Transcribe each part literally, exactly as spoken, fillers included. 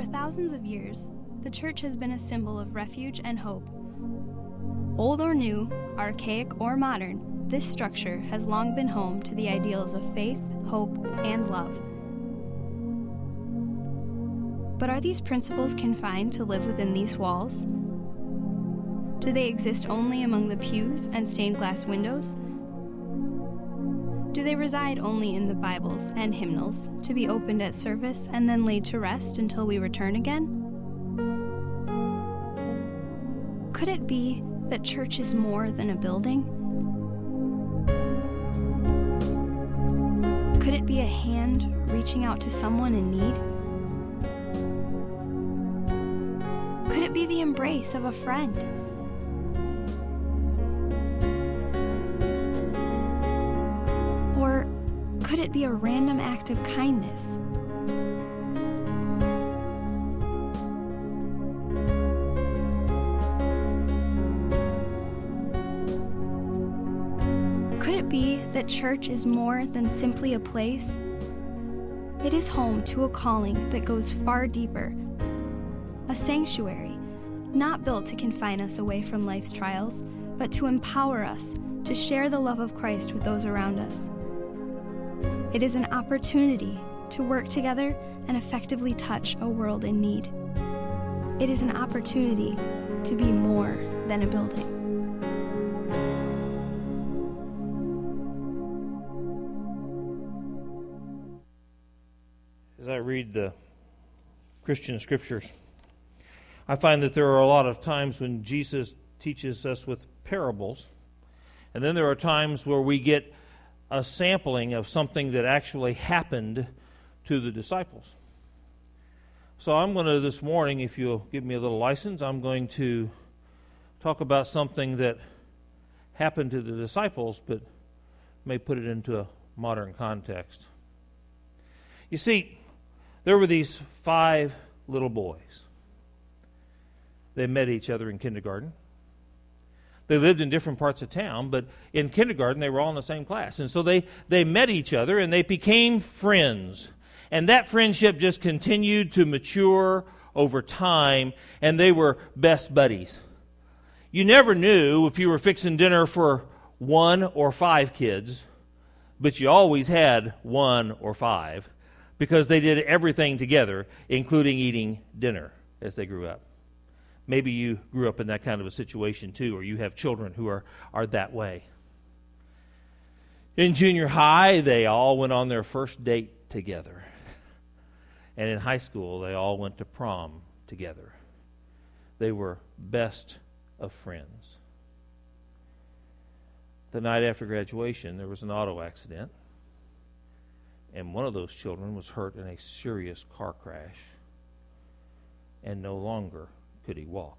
thousands of years, the church has been a symbol of refuge and hope. Old or new, archaic or modern, this structure has long been home to the ideals of faith, hope, and love. But are these principles confined to live within these walls? Do they exist only among the pews and stained glass windows? Do they reside only in the Bibles and hymnals, to be opened at service and then laid to rest until we return again? Could it be that church is more than a building? Could it be a hand reaching out to someone in need? Could it be the embrace of a friend? Or could it be a random act of kindness? Could it be that church is more than simply a place? It is home to a calling that goes far deeper. A sanctuary, not built to confine us away from life's trials, but to empower us to share the love of Christ with those around us. It is an opportunity to work together and effectively touch a world in need. It is an opportunity to be more than a building. As I read the Christian scriptures, I find that there are a lot of times when Jesus teaches us with parables, and then there are times where we get a sampling of something that actually happened to the disciples. So I'm going to, this morning, if you'll give me a little license, I'm going to talk about something that happened to the disciples, but may put it into a modern context. You see, there were these five little boys. They met each other in kindergarten. They lived in different parts of town, but in kindergarten they were all in the same class. And so they, they met each other and they became friends. And that friendship just continued to mature over time, and they were best buddies. You never knew if you were fixing dinner for one or five kids, but you always had one or five because they did everything together, including eating dinner as they grew up. Maybe you grew up in that kind of a situation too, or you have children who are, are that way. In junior high, they all went on their first date together. And in high school, they all went to prom together. They were best of friends. The night after graduation, there was an auto accident, and one of those children was hurt in a serious car crash, and no longer could he walk.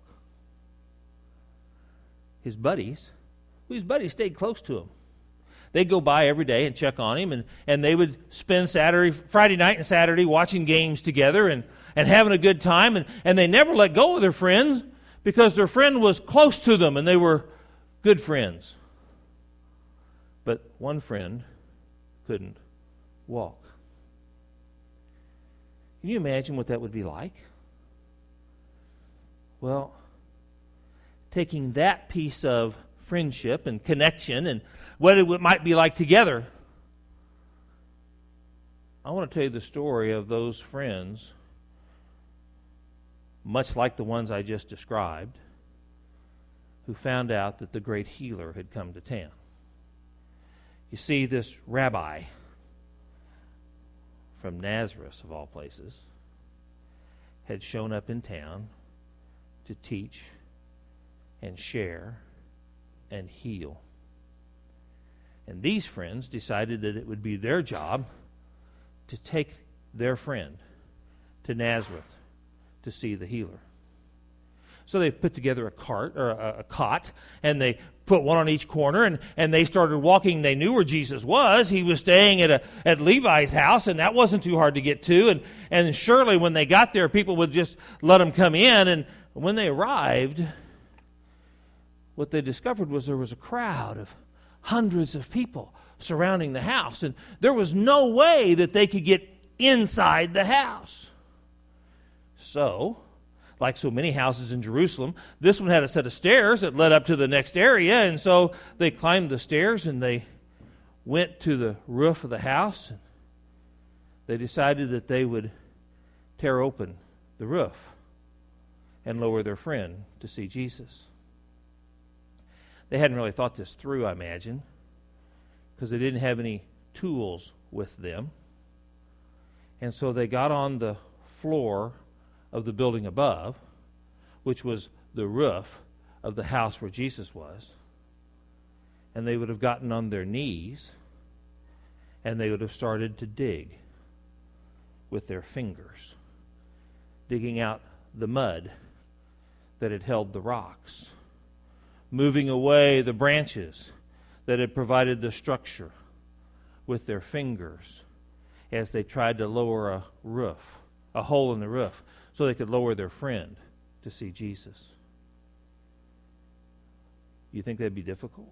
His buddies, well, his buddies stayed close to him. They'd go by every day and check on him, and, and they would spend Saturday, Friday night and Saturday watching games together and, and having a good time, and, and they never let go of their friends because their friend was close to them and they were good friends. But one friend couldn't walk. Can you imagine what that would be like? Well, taking that piece of friendship and connection and what it might be like together, I want to tell you the story of those friends, much like the ones I just described, who found out that the great healer had come to town. You see, this rabbi from Nazareth, of all places, had shown up in town to teach and share and heal. And these friends decided that it would be their job to take their friend to Nazareth to see the healer. So they put together a cart or a, a cot, and they put one on each corner, and, and they started walking. They knew where Jesus was. He was staying at a at Levi's house, and that wasn't too hard to get to. And, and surely when they got there, people would just let them come in. And when they arrived, what they discovered was there was a crowd of hundreds of people surrounding the house, and there was no way that they could get inside the house. So, like so many houses in Jerusalem, this one had a set of stairs that led up to the next area, and so they climbed the stairs and they went to the roof of the house, and they decided that they would tear open the roof and lower their friend to see Jesus. They hadn't really thought this through, I imagine, because they didn't have any tools with them. And so they got on the floor of the building above, which was the roof of the house where Jesus was, and they would have gotten on their knees, and they would have started to dig with their fingers, digging out the mud that had held the rocks, moving away the branches that had provided the structure with their fingers as they tried to lower a roof, a hole in the roof, so they could lower their friend to see Jesus. You think that'd be difficult?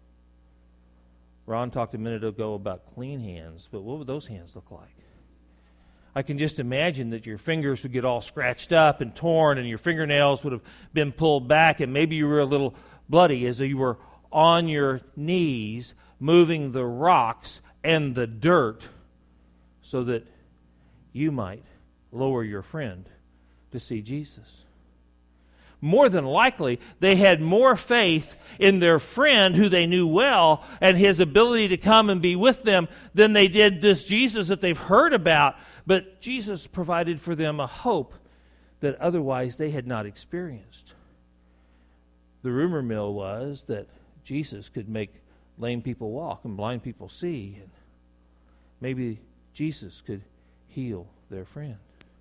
Ron talked a minute ago about clean hands, but what would those hands look like? I can just imagine that your fingers would get all scratched up and torn, and your fingernails would have been pulled back, and maybe you were a little bloody as you were on your knees moving the rocks and the dirt so that you might lower your friend to see Jesus. More than likely, they had more faith in their friend who they knew well and his ability to come and be with them than they did this Jesus that they've heard about. But Jesus provided for them a hope that otherwise they had not experienced. The rumor mill was that Jesus could make lame people walk and blind people see, and maybe Jesus could heal their friend.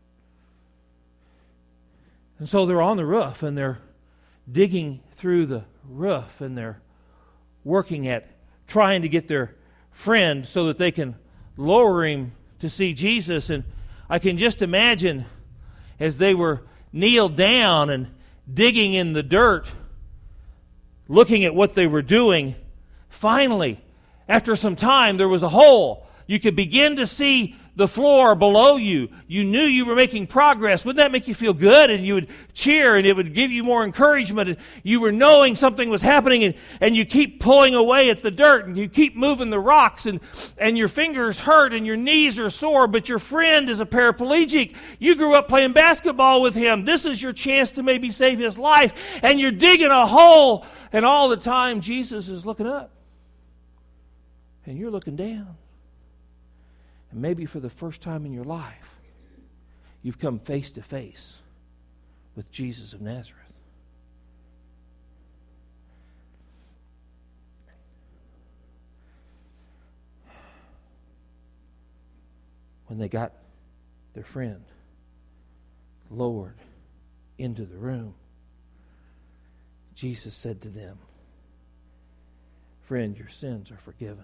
And so they're on the roof, and they're digging through the roof, and they're working at trying to get their friend so that they can lower him to see Jesus. And I can just imagine as they were kneeled down and digging in the dirt, looking at what they were doing, finally, after some time, there was a hole. You could begin to see the floor below you. You knew you were making progress. Wouldn't that make you feel good? And you would cheer, and it would give you more encouragement. And you were knowing something was happening, and, and you keep pulling away at the dirt, and you keep moving the rocks, and, and your fingers hurt, and your knees are sore, but your friend is a paraplegic. You grew up playing basketball with him. This is your chance to maybe save his life, and you're digging a hole, and all the time Jesus is looking up, and you're looking down. And maybe for the first time in your life, you've come face to face with Jesus of Nazareth. When they got their friend lowered into the room, Jesus said to them, "Friend, your sins are forgiven."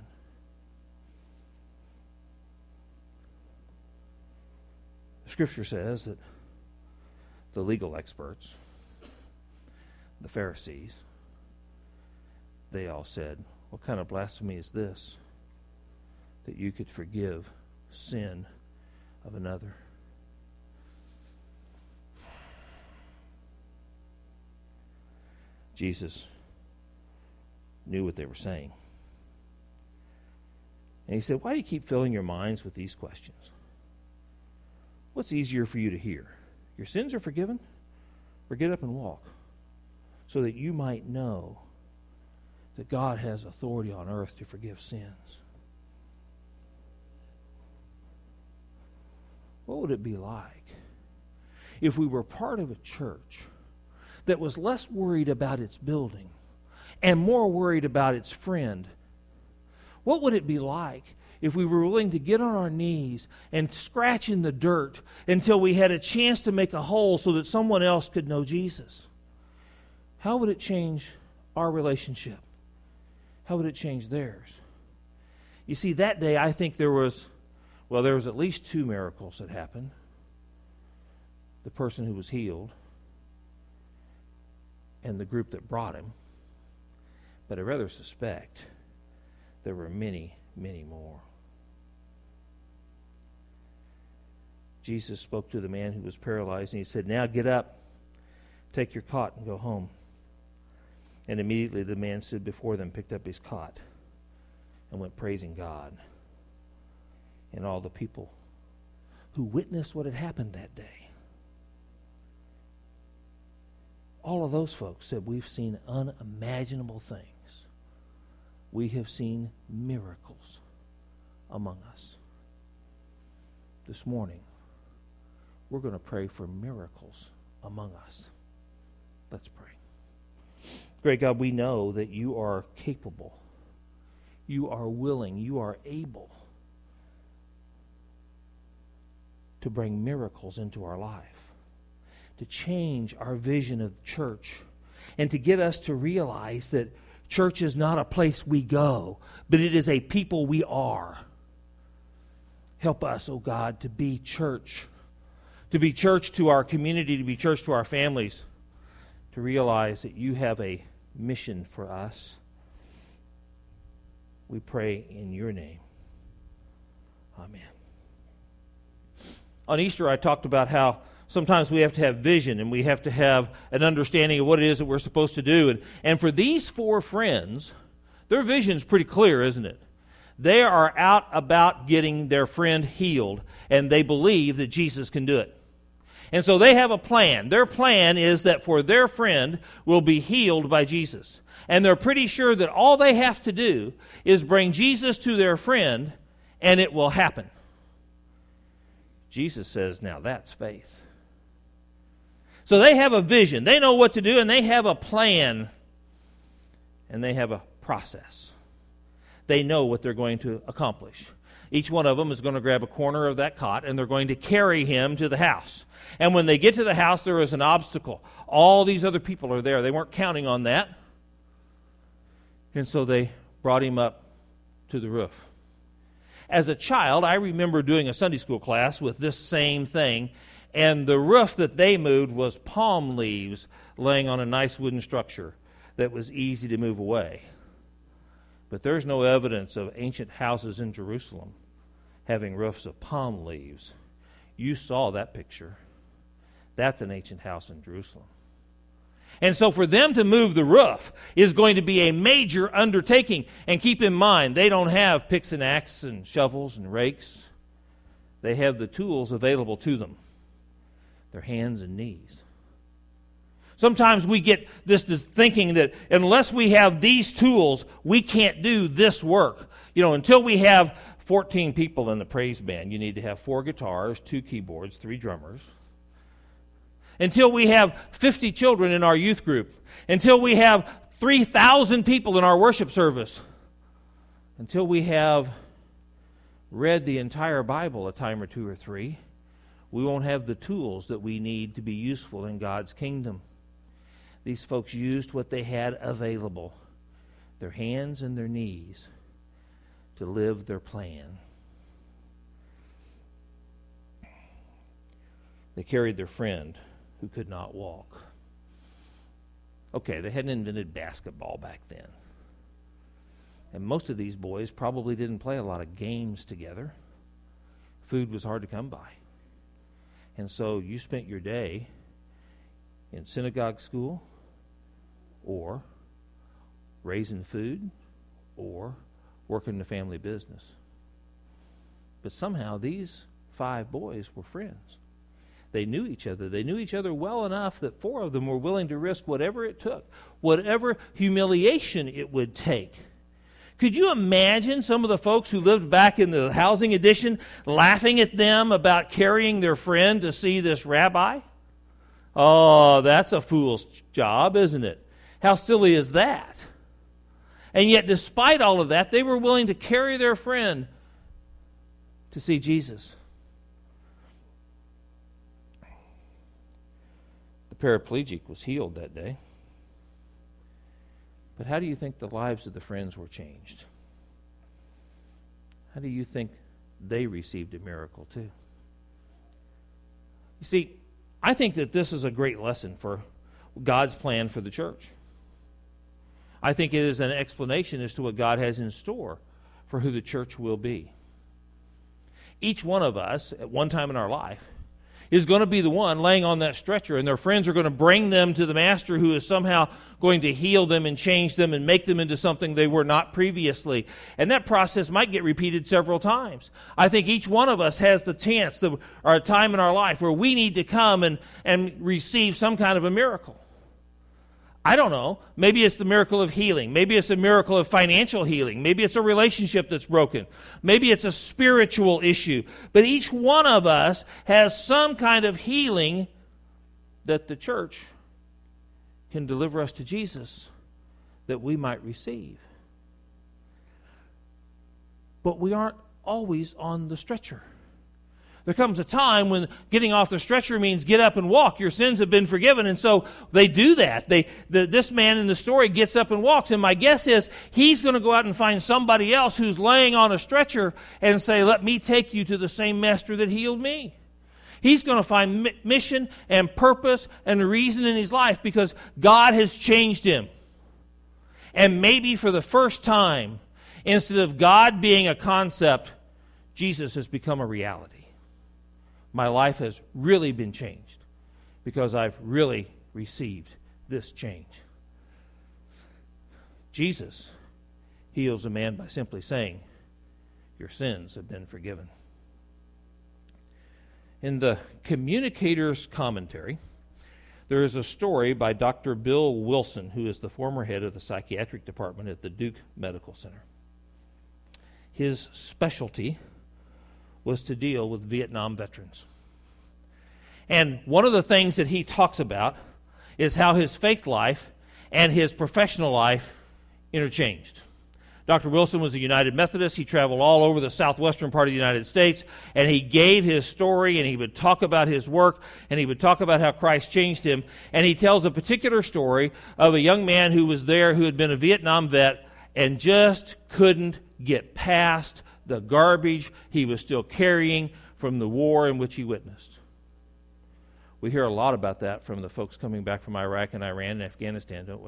The Scripture says that the legal experts, the Pharisees, they all said, "What kind of blasphemy is this, that you could forgive sin of another?" Jesus knew what they were saying. And he said, "Why do you keep filling your minds with these questions? What's easier for you to hear? Your sins are forgiven? Or get up and walk, so that you might know that God has authority on earth to forgive sins." What would it be like if we were part of a church that was less worried about its building and more worried about its friend? What would it be like if we were willing to get on our knees and scratch in the dirt until we had a chance to make a hole so that someone else could know Jesus? How would it change our relationship? How would it change theirs? You see, that day I think there was, well, there was at least two miracles that happened. The person who was healed and the group that brought him. But I rather suspect there were many, many more. Jesus spoke to the man who was paralyzed, and he said, "Now get up, take your cot, and go home." And immediately the man stood before them, picked up his cot, and went praising God. And all the people who witnessed what had happened that day, all of those folks said, "We've seen unimaginable things. We have seen miracles among us." This morning, we're going to pray for miracles among us. Let's pray. Great God, we know that you are capable, you are willing, you are able to bring miracles into our life, to change our vision of the church, and to get us to realize that church is not a place we go, but it is a people we are. Help us, oh God, to be church, to be church to our community, to be church to our families, to realize that you have a mission for us. We pray in your name. Amen. On Easter, I talked about how sometimes we have to have vision and we have to have an understanding of what it is that we're supposed to do. And, and for these four friends, their vision's pretty clear, isn't it? They are out about getting their friend healed, and they believe that Jesus can do it. And so they have a plan. Their plan is that for their friend will be healed by Jesus. And they're pretty sure that all they have to do is bring Jesus to their friend, and it will happen. Jesus says, now that's faith. So they have a vision. They know what to do, and they have a plan, and they have a process. They know what they're going to accomplish. Each one of them is going to grab a corner of that cot, and they're going to carry him to the house. And when they get to the house, there is an obstacle. All these other people are there. They weren't counting on that. And so they brought him up to the roof. As a child, I remember doing a Sunday school class with this same thing, and the roof that they moved was palm leaves laying on a nice wooden structure that was easy to move away. But there's no evidence of ancient houses in Jerusalem having roofs of palm leaves. You saw that picture. That's an ancient house in Jerusalem. And so for them to move the roof is going to be a major undertaking. And keep in mind, they don't have picks and axes and shovels and rakes. They have the tools available to them, their hands and knees. Sometimes we get this, this thinking that unless we have these tools, we can't do this work. You know, until we have fourteen people in the praise band, you need to have four guitars, two keyboards, three drummers. Until we have fifty children in our youth group. Until we have three thousand people in our worship service. Until we have read the entire Bible a time or two or three, we won't have the tools that we need to be useful in God's kingdom. These folks used what they had available, their hands and their knees, to live their plan. They carried their friend who could not walk. Okay, they hadn't invented basketball back then. And most of these boys probably didn't play a lot of games together. Food was hard to come by. And so you spent your day in synagogue school, or raising food, or working the family business. But somehow these five boys were friends. They knew each other. They knew each other well enough that four of them were willing to risk whatever it took, whatever humiliation it would take. Could you imagine some of the folks who lived back in the housing addition laughing at them about carrying their friend to see this rabbi? Oh, that's a fool's job, isn't it? How silly is that? And yet, despite all of that, they were willing to carry their friend to see Jesus. The paraplegic was healed that day. But how do you think the lives of the friends were changed? How do you think they received a miracle too? You see, I think that this is a great lesson for God's plan for the church. I think it is an explanation as to what God has in store for who the church will be. Each one of us, at one time in our life, is going to be the one laying on that stretcher, and their friends are going to bring them to the Master, who is somehow going to heal them and change them and make them into something they were not previously. And that process might get repeated several times. I think each one of us has the chance, the, or a time in our life where we need to come and, and receive some kind of a miracle. I don't know. Maybe it's the miracle of healing. Maybe it's a miracle of financial healing. Maybe it's a relationship that's broken. Maybe it's a spiritual issue. But each one of us has some kind of healing that the church can deliver us to Jesus that we might receive. But we aren't always on the stretcher. There comes a time when getting off the stretcher means get up and walk. Your sins have been forgiven. And so they do that. They, the, this man in the story gets up and walks. And my guess is he's going to go out and find somebody else who's laying on a stretcher and say, let me take you to the same master that healed me. He's going to find mission and purpose and reason in his life because God has changed him. And maybe for the first time, instead of God being a concept, Jesus has become a reality. My life has really been changed because I've really received this change. Jesus heals a man by simply saying, your sins have been forgiven. In the Communicator's Commentary, there is a story by Doctor Bill Wilson, who is the former head of the psychiatric department at the Duke Medical Center. His specialty was to deal with Vietnam veterans. And one of the things that he talks about is how his faith life and his professional life interchanged. Doctor Wilson was a United Methodist. He traveled all over the southwestern part of the United States, and he gave his story, and he would talk about his work, and he would talk about how Christ changed him. And he tells a particular story of a young man who was there who had been a Vietnam vet and just couldn't get past the garbage he was still carrying from the war in which he witnessed. We hear a lot about that from the folks coming back from Iraq and Iran and Afghanistan, don't we?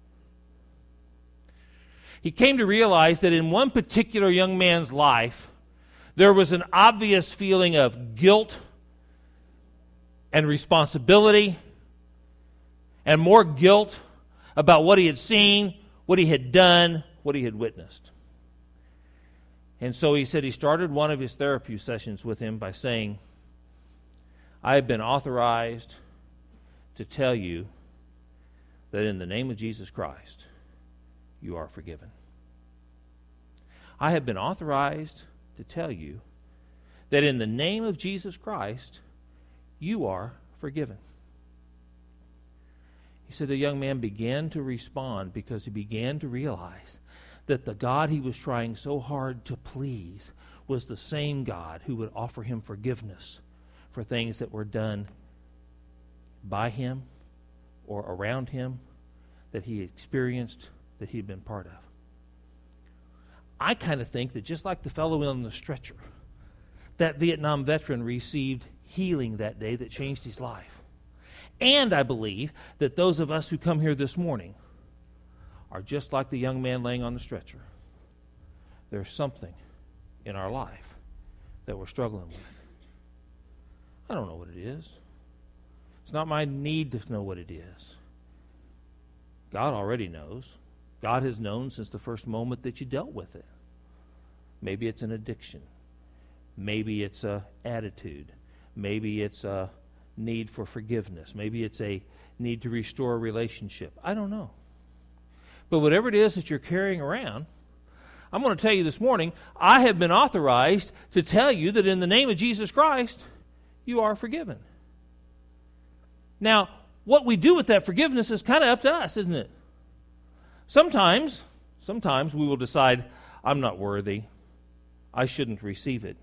He came to realize that in one particular young man's life, there was an obvious feeling of guilt and responsibility, and more guilt about what he had seen, what he had done, what he had witnessed. And so he said he started one of his therapy sessions with him by saying, I have been authorized to tell you that in the name of Jesus Christ, you are forgiven. I have been authorized to tell you that in the name of Jesus Christ, you are forgiven. He said the young man began to respond because he began to realize that the God he was trying so hard to please was the same God who would offer him forgiveness for things that were done by him or around him that he experienced, that he'd been part of. I kind of think that just like the fellow on the stretcher, that Vietnam veteran received healing that day that changed his life. And I believe that those of us who come here this morning are just like the young man laying on the stretcher. There's something in our life that we're struggling with. I don't know what it is. It's not my need to know what it is. God already knows. God has known since the first moment that you dealt with it. Maybe it's an addiction. Maybe it's an attitude. Maybe it's a need for forgiveness. Maybe it's a need to restore a relationship. I don't know. But whatever it is that you're carrying around, I'm going to tell you this morning, I have been authorized to tell you that in the name of Jesus Christ, you are forgiven. Now, what we do with that forgiveness is kind of up to us, isn't it? Sometimes, sometimes we will decide, I'm not worthy. I shouldn't receive it.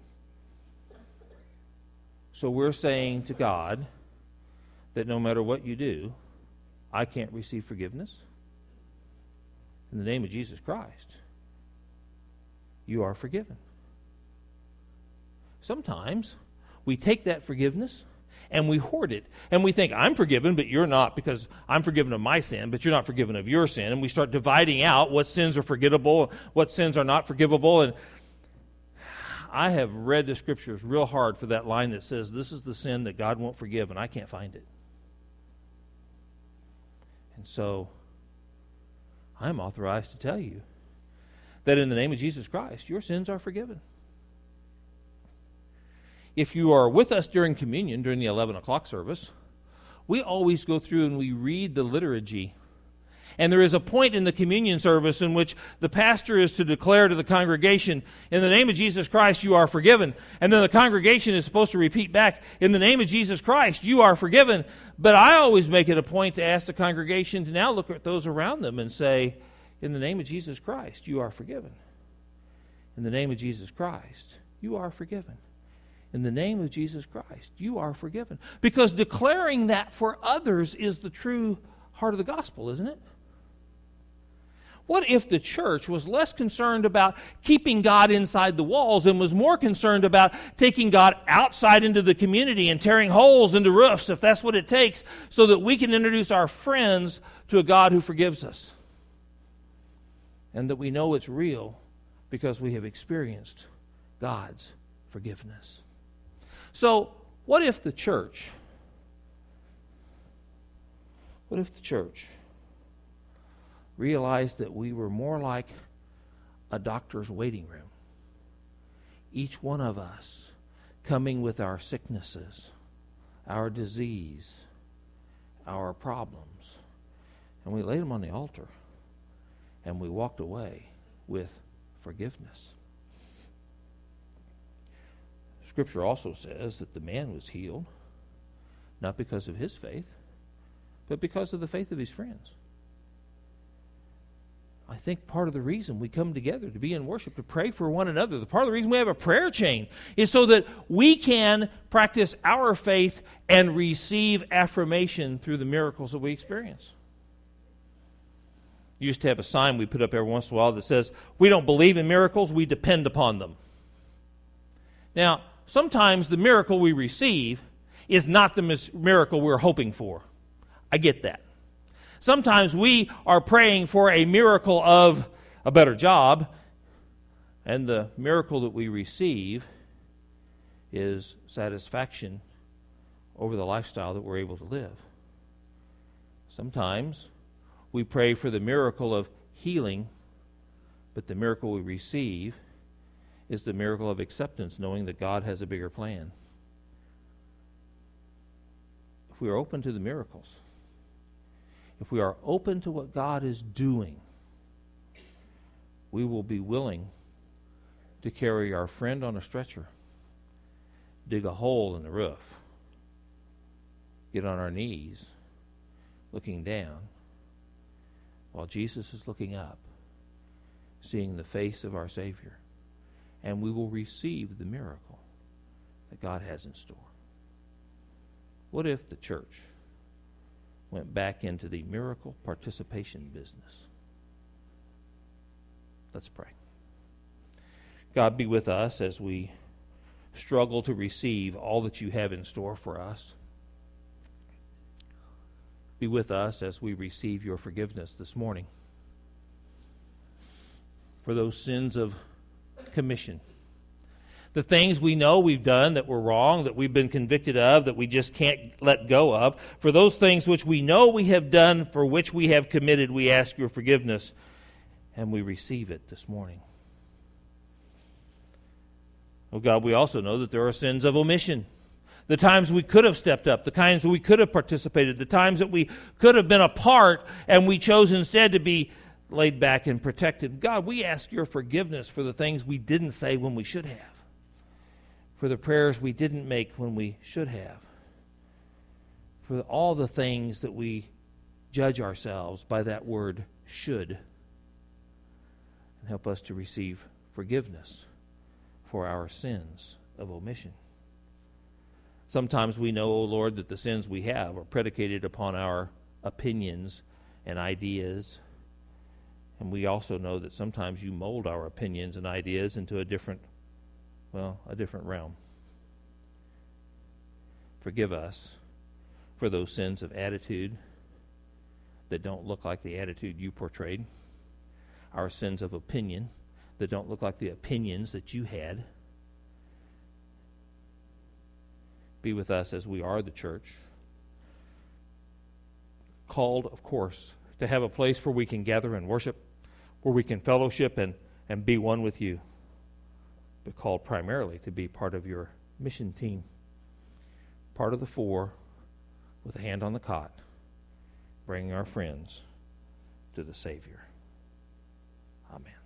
So we're saying to God that no matter what you do, I can't receive forgiveness. In the name of Jesus Christ, you are forgiven. Sometimes we take that forgiveness and we hoard it, and we think, I'm forgiven, but you're not, because I'm forgiven of my sin, but you're not forgiven of your sin. And we start dividing out what sins are forgivable, what sins are not forgivable. And I have read the Scriptures real hard for that line that says, this is the sin that God won't forgive, and I can't find it. And so, I'm authorized to tell you that in the name of Jesus Christ, your sins are forgiven. If you are with us during communion, during the eleven o'clock service, we always go through and we read the liturgy. And there is a point in the communion service in which the pastor is to declare to the congregation, in the name of Jesus Christ, you are forgiven. And then the congregation is supposed to repeat back, in the name of Jesus Christ, you are forgiven. But I always make it a point to ask the congregation to now look at those around them and say, in the name of Jesus Christ, you are forgiven. In the name of Jesus Christ, you are forgiven. In the name of Jesus Christ, you are forgiven. Because declaring that for others is the true heart of the gospel, isn't it? What if the church was less concerned about keeping God inside the walls and was more concerned about taking God outside into the community and tearing holes into roofs, if that's what it takes, so that we can introduce our friends to a God who forgives us? And that we know it's real because we have experienced God's forgiveness. So, what if the church, what if the church realized that we were more like a doctor's waiting room? Each one of us coming with our sicknesses, our disease, our problems, and we laid them on the altar, and we walked away with forgiveness. Scripture also says that the man was healed, not because of his faith, but because of the faith of his friends. I think part of the reason we come together to be in worship, to pray for one another, the part of the reason we have a prayer chain is so that we can practice our faith and receive affirmation through the miracles that we experience. We used to have a sign we put up every once in a while that says, we don't believe in miracles, we depend upon them. Now, sometimes the miracle we receive is not the miracle we're hoping for. I get that. Sometimes we are praying for a miracle of a better job, and the miracle that we receive is satisfaction over the lifestyle that we're able to live. Sometimes we pray for the miracle of healing, but the miracle we receive is the miracle of acceptance, knowing that God has a bigger plan. If we are open to the miracles, if we are open to what God is doing, we will be willing to carry our friend on a stretcher, dig a hole in the roof, get on our knees, looking down, while Jesus is looking up, seeing the face of our Savior, and we will receive the miracle that God has in store. What if the church went back into the miracle participation business? Let's pray. God, be with us as we struggle to receive all that you have in store for us. Be with us as we receive your forgiveness this morning for those sins of commission, the things we know we've done that were wrong, that we've been convicted of, that we just can't let go of. For those things which we know we have done, for which we have committed, we ask your forgiveness, and we receive it this morning. Oh God, we also know that there are sins of omission. The times we could have stepped up, the times we could have participated, the times that we could have been a part, and we chose instead to be laid back and protected. God, we ask your forgiveness for the things we didn't say when we should have, for the prayers we didn't make when we should have, for all the things that we judge ourselves by that word should, and help us to receive forgiveness for our sins of omission. Sometimes we know, O Lord, that the sins we have are predicated upon our opinions and ideas. And we also know that sometimes you mold our opinions and ideas into a different, well, a different realm. Forgive us for those sins of attitude that don't look like the attitude you portrayed, our sins of opinion that don't look like the opinions that you had, be with us as we are the church. Called, of course, to have a place where we can gather and worship, where we can fellowship and, and be one with you, but called primarily to be part of your mission team, part of the four with a hand on the cot, bringing our friends to the Savior. Amen.